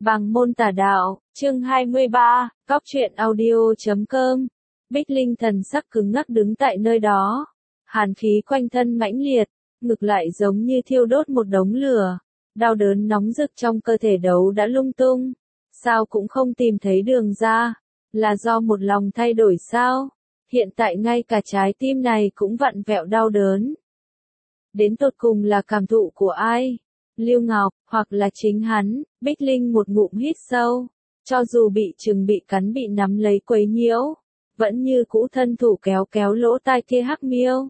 Bàng môn tà đạo, chương 23, cóc truyện audio.com. Bích Linh thần sắc cứng ngắc đứng tại nơi đó. Hàn khí quanh thân mãnh liệt, ngực lại giống như thiêu đốt một đống lửa. Đau đớn nóng rực trong cơ thể đấu đã lung tung. Sao cũng không tìm thấy đường ra. Là do một lòng thay đổi sao? Hiện tại ngay cả trái tim này cũng vặn vẹo đau đớn. Đến tột cùng là cảm thụ của ai? Lưu Ngọc, hoặc là chính hắn? Bích Linh một ngụm hít sâu. Cho dù bị chừng bị cắn bị nắm lấy quấy nhiễu, vẫn như cũ thân thủ kéo kéo lỗ tai kia Hắc Miêu.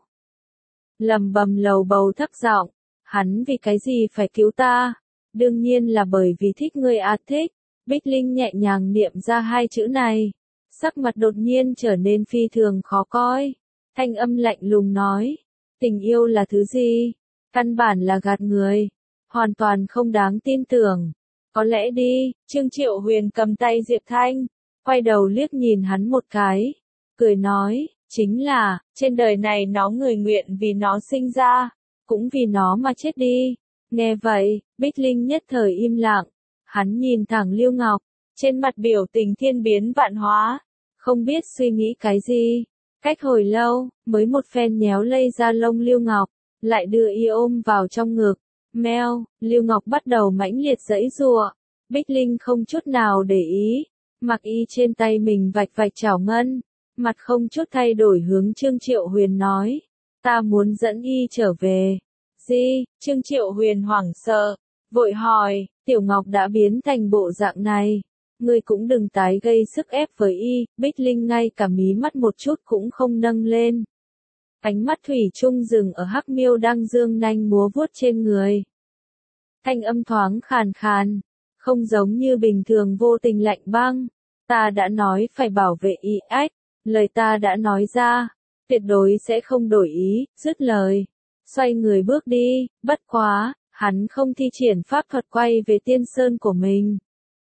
Lầm bầm lầu bầu thấp giọng, hắn vì cái gì phải cứu ta? Đương nhiên là bởi vì thích ngươi thích. Bích Linh nhẹ nhàng niệm ra hai chữ này. Sắc mặt đột nhiên trở nên phi thường khó coi. Thanh âm lạnh lùng nói, tình yêu là thứ gì? Căn bản là gạt người. Hoàn toàn không đáng tin tưởng. Có lẽ đi, Trương Triệu Huyền cầm tay Diệp Thanh, quay đầu liếc nhìn hắn một cái, cười nói, chính là, trên đời này nó người nguyện vì nó sinh ra, cũng vì nó mà chết đi. Nghe vậy, Bích Linh nhất thời im lặng, hắn nhìn thẳng Lưu Ngọc, trên mặt biểu tình thiên biến vạn hóa, không biết suy nghĩ cái gì. Cách hồi lâu, mới một phen nhéo lây ra lông Lưu Ngọc, lại đưa y ôm vào trong ngực. Meo, Lưu Ngọc bắt đầu mãnh liệt giãy giụa. Bích Linh không chút nào để ý, mặc y trên tay mình vạch vạch chảo ngân, mặt không chút thay đổi hướng Trương Triệu Huyền nói, ta muốn dẫn y trở về. Gì? Trương Triệu Huyền hoảng sợ, vội hỏi, Tiểu Ngọc đã biến thành bộ dạng này, ngươi cũng đừng tái gây sức ép với y. Bích Linh ngay cả mí mắt một chút cũng không nâng lên. Ánh mắt thủy chung dừng ở Hắc Miêu đang dương nanh múa vuốt trên người. Thanh âm thoáng khàn khàn, không giống như bình thường vô tình lạnh băng. Ta đã nói phải bảo vệ y lời ta đã nói ra, tuyệt đối sẽ không đổi ý. Dứt lời, xoay người bước đi, bất quá, hắn không thi triển pháp thuật quay về tiên sơn của mình,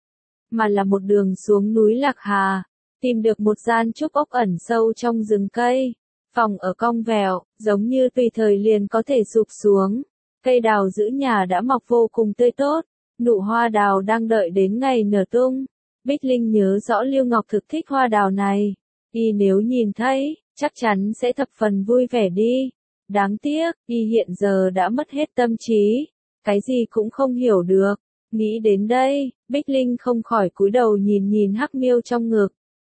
mà là một đường xuống núi Lạc Hà, tìm được một gian trúc ốc ẩn sâu trong rừng cây. Phòng ở cong vẹo, giống như tùy thời liền có thể sụp xuống. Cây đào giữ nhà đã mọc vô cùng tươi tốt, nụ hoa đào đang đợi đến ngày nở tung. Bích Linh nhớ rõ Lưu Ngọc thực thích hoa đào này, y nếu nhìn thấy, chắc chắn sẽ thập phần vui vẻ đi. Đáng tiếc, y hiện giờ đã mất hết tâm trí, cái gì cũng không hiểu được. Nghĩ đến đây, Bích Linh không khỏi cúi đầu nhìn nhìn Hắc Miêu trong ngực.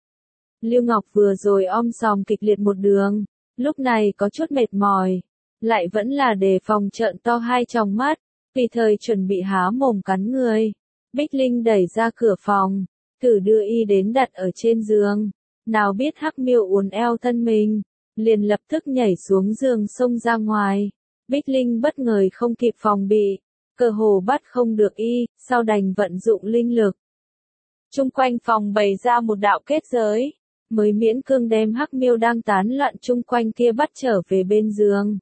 Lưu Ngọc vừa rồi om sòm kịch liệt một đường, lúc này có chút mệt mỏi, lại vẫn là đề phòng trợn to hai tròng mắt, tùy thời chuẩn bị há mồm cắn người. Bích Linh đẩy ra cửa phòng, thử đưa y đến đặt ở trên giường, nào biết Hắc Miêu uốn eo thân mình, liền lập tức nhảy xuống giường xông ra ngoài. Bích Linh bất ngờ không kịp phòng bị, cơ hồ bắt không được y, sau đành vận dụng linh lực. Chung quanh phòng bày ra một đạo kết giới, mới miễn cương đem Hắc Miêu đang tán loạn chung quanh kia bắt trở về bên giường.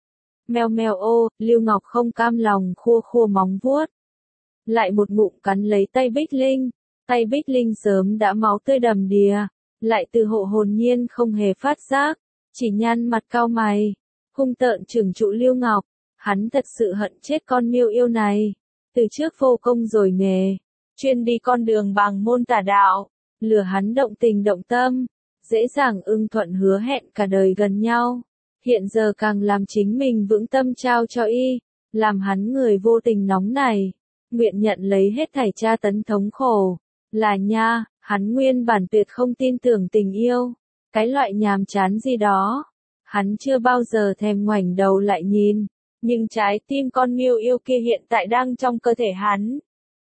Meo meo ô, Lưu Ngọc không cam lòng khua khua móng vuốt, lại một ngụm cắn lấy tay Bích Linh. Tay Bích Linh sớm đã máu tươi đầm đìa, lại từ hộ hồn nhiên không hề phát giác, chỉ nhăn mặt cau mày, hung tợn trừng trụ Lưu Ngọc. Hắn thật sự hận chết con miêu yêu này, từ trước vô công rồi nghề, chuyên đi con đường bàng môn tà đạo, lừa hắn động tình động tâm, dễ dàng ưng thuận hứa hẹn cả đời gần nhau. Hiện giờ càng làm chính mình vững tâm trao cho y, làm hắn người vô tình nóng này, nguyện nhận lấy hết thảy tra tấn thống khổ. Là nha, hắn nguyên bản tuyệt không tin tưởng tình yêu, cái loại nhàm chán gì đó, hắn chưa bao giờ thèm ngoảnh đầu lại nhìn, nhưng trái tim con miêu yêu kia hiện tại đang trong cơ thể hắn.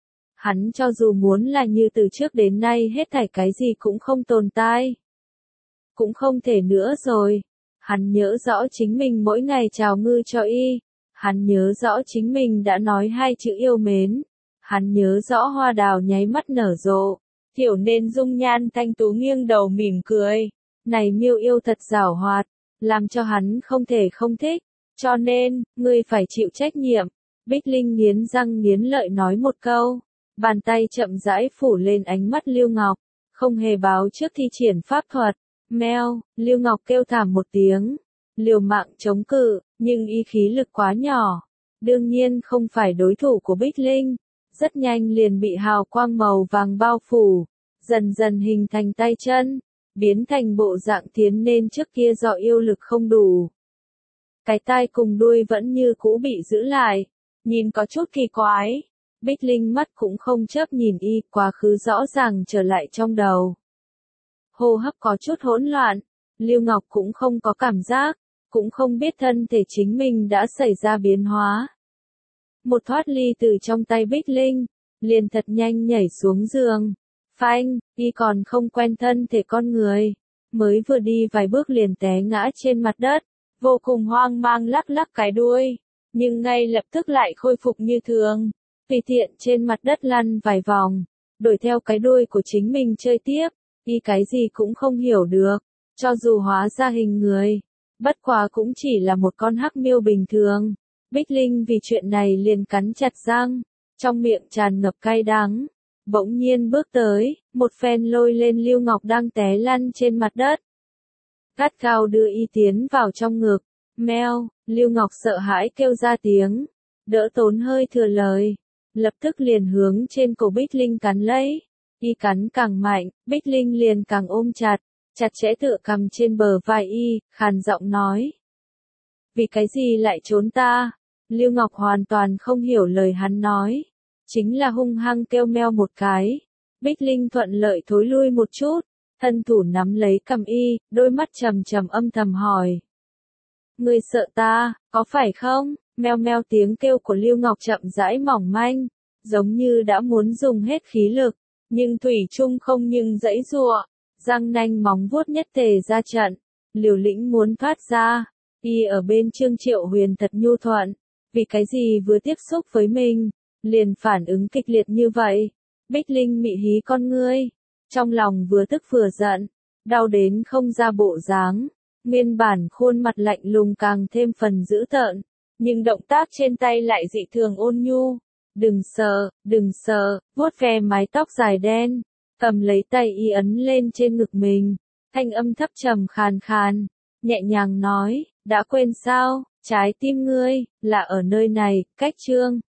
Hắn cho dù muốn là như từ trước đến nay hết thảy cái gì cũng không tồn tại, cũng không thể nữa rồi. Hắn nhớ rõ chính mình mỗi ngày chào ngư cho y, hắn nhớ rõ chính mình đã nói hai chữ yêu mến, hắn nhớ rõ hoa đào nháy mắt nở rộ, thiểu nên dung nhan thanh tú nghiêng đầu mỉm cười. Này miêu yêu thật giảo hoạt, làm cho hắn không thể không thích, cho nên, ngươi phải chịu trách nhiệm. Bích Linh nghiến răng nghiến lợi nói một câu, bàn tay chậm rãi phủ lên ánh mắt Lưu Ngọc, không hề báo trước thi triển pháp thuật. Meo, Lưu Ngọc kêu thảm một tiếng, liều mạng chống cự, nhưng y khí lực quá nhỏ, đương nhiên không phải đối thủ của Bích Linh. rất nhanh liền bị hào quang màu vàng bao phủ, dần dần hình thành tay chân, biến thành bộ dạng tiến nên trước kia do yêu lực không đủ. Cái tai cùng đuôi vẫn như cũ bị giữ lại, nhìn có chút kỳ quái. Bích Linh mắt cũng không chớp nhìn y, quá khứ rõ ràng trở lại trong đầu. Hô hấp có chút hỗn loạn, Lưu Ngọc cũng không có cảm giác, cũng không biết thân thể chính mình đã xảy ra biến hóa. Một thoát ly từ trong tay Bích Linh, liền thật nhanh nhảy xuống giường. Phanh, y còn không quen thân thể con người, mới vừa đi vài bước liền té ngã trên mặt đất, vô cùng hoang mang lắc lắc cái đuôi, nhưng ngay lập tức lại khôi phục như thường, tùy tiện trên mặt đất lăn vài vòng, đuổi theo cái đuôi của chính mình chơi tiếp, y cái gì cũng không hiểu được, cho dù hóa ra hình người, bất quá cũng chỉ là một con hắc miêu bình thường. Bích Linh vì chuyện này liền cắn chặt răng, trong miệng tràn ngập cay đắng. Bỗng nhiên bước tới, một phen lôi lên Lưu Ngọc đang té lăn trên mặt đất. Gắt gao đưa y tiến vào trong ngực. Meo, Lưu Ngọc sợ hãi kêu ra tiếng, đỡ tốn hơi thừa lời, lập tức liền hướng trên cổ Bích Linh cắn lấy. Y cắn càng mạnh, Bích Linh liền càng ôm chặt, chặt chẽ tựa cầm trên bờ vai y, khàn giọng nói. Vì cái gì lại trốn ta? Lưu Ngọc hoàn toàn không hiểu lời hắn nói. Chính là hung hăng kêu meo một cái. Bích Linh thuận lợi thối lui một chút, thân thủ nắm lấy cầm y, đôi mắt trầm trầm âm thầm hỏi. Ngươi sợ ta, có phải không? Meo meo tiếng kêu của Lưu Ngọc chậm rãi mỏng manh, giống như đã muốn dùng hết khí lực, nhưng thủy chung không nhưng dãy giụa, răng nanh móng vuốt nhất tề ra trận, liều lĩnh muốn thoát ra. Y ở bên Trương Triệu Huyền thật nhu thuận, vì cái gì vừa tiếp xúc với mình, liền phản ứng kịch liệt như vậy. Bích Linh mị hí con ngươi, trong lòng vừa tức vừa giận, đau đến không ra bộ dáng, nguyên bản khuôn mặt lạnh lùng càng thêm phần dữ tợn, nhưng động tác trên tay lại dị thường ôn nhu. Đừng sợ, vuốt ve mái tóc dài đen, cầm lấy tay y ấn lên trên ngực mình, thanh âm thấp trầm khàn khàn, nhẹ nhàng nói, đã quên sao, trái tim ngươi, là ở nơi này, cách Trương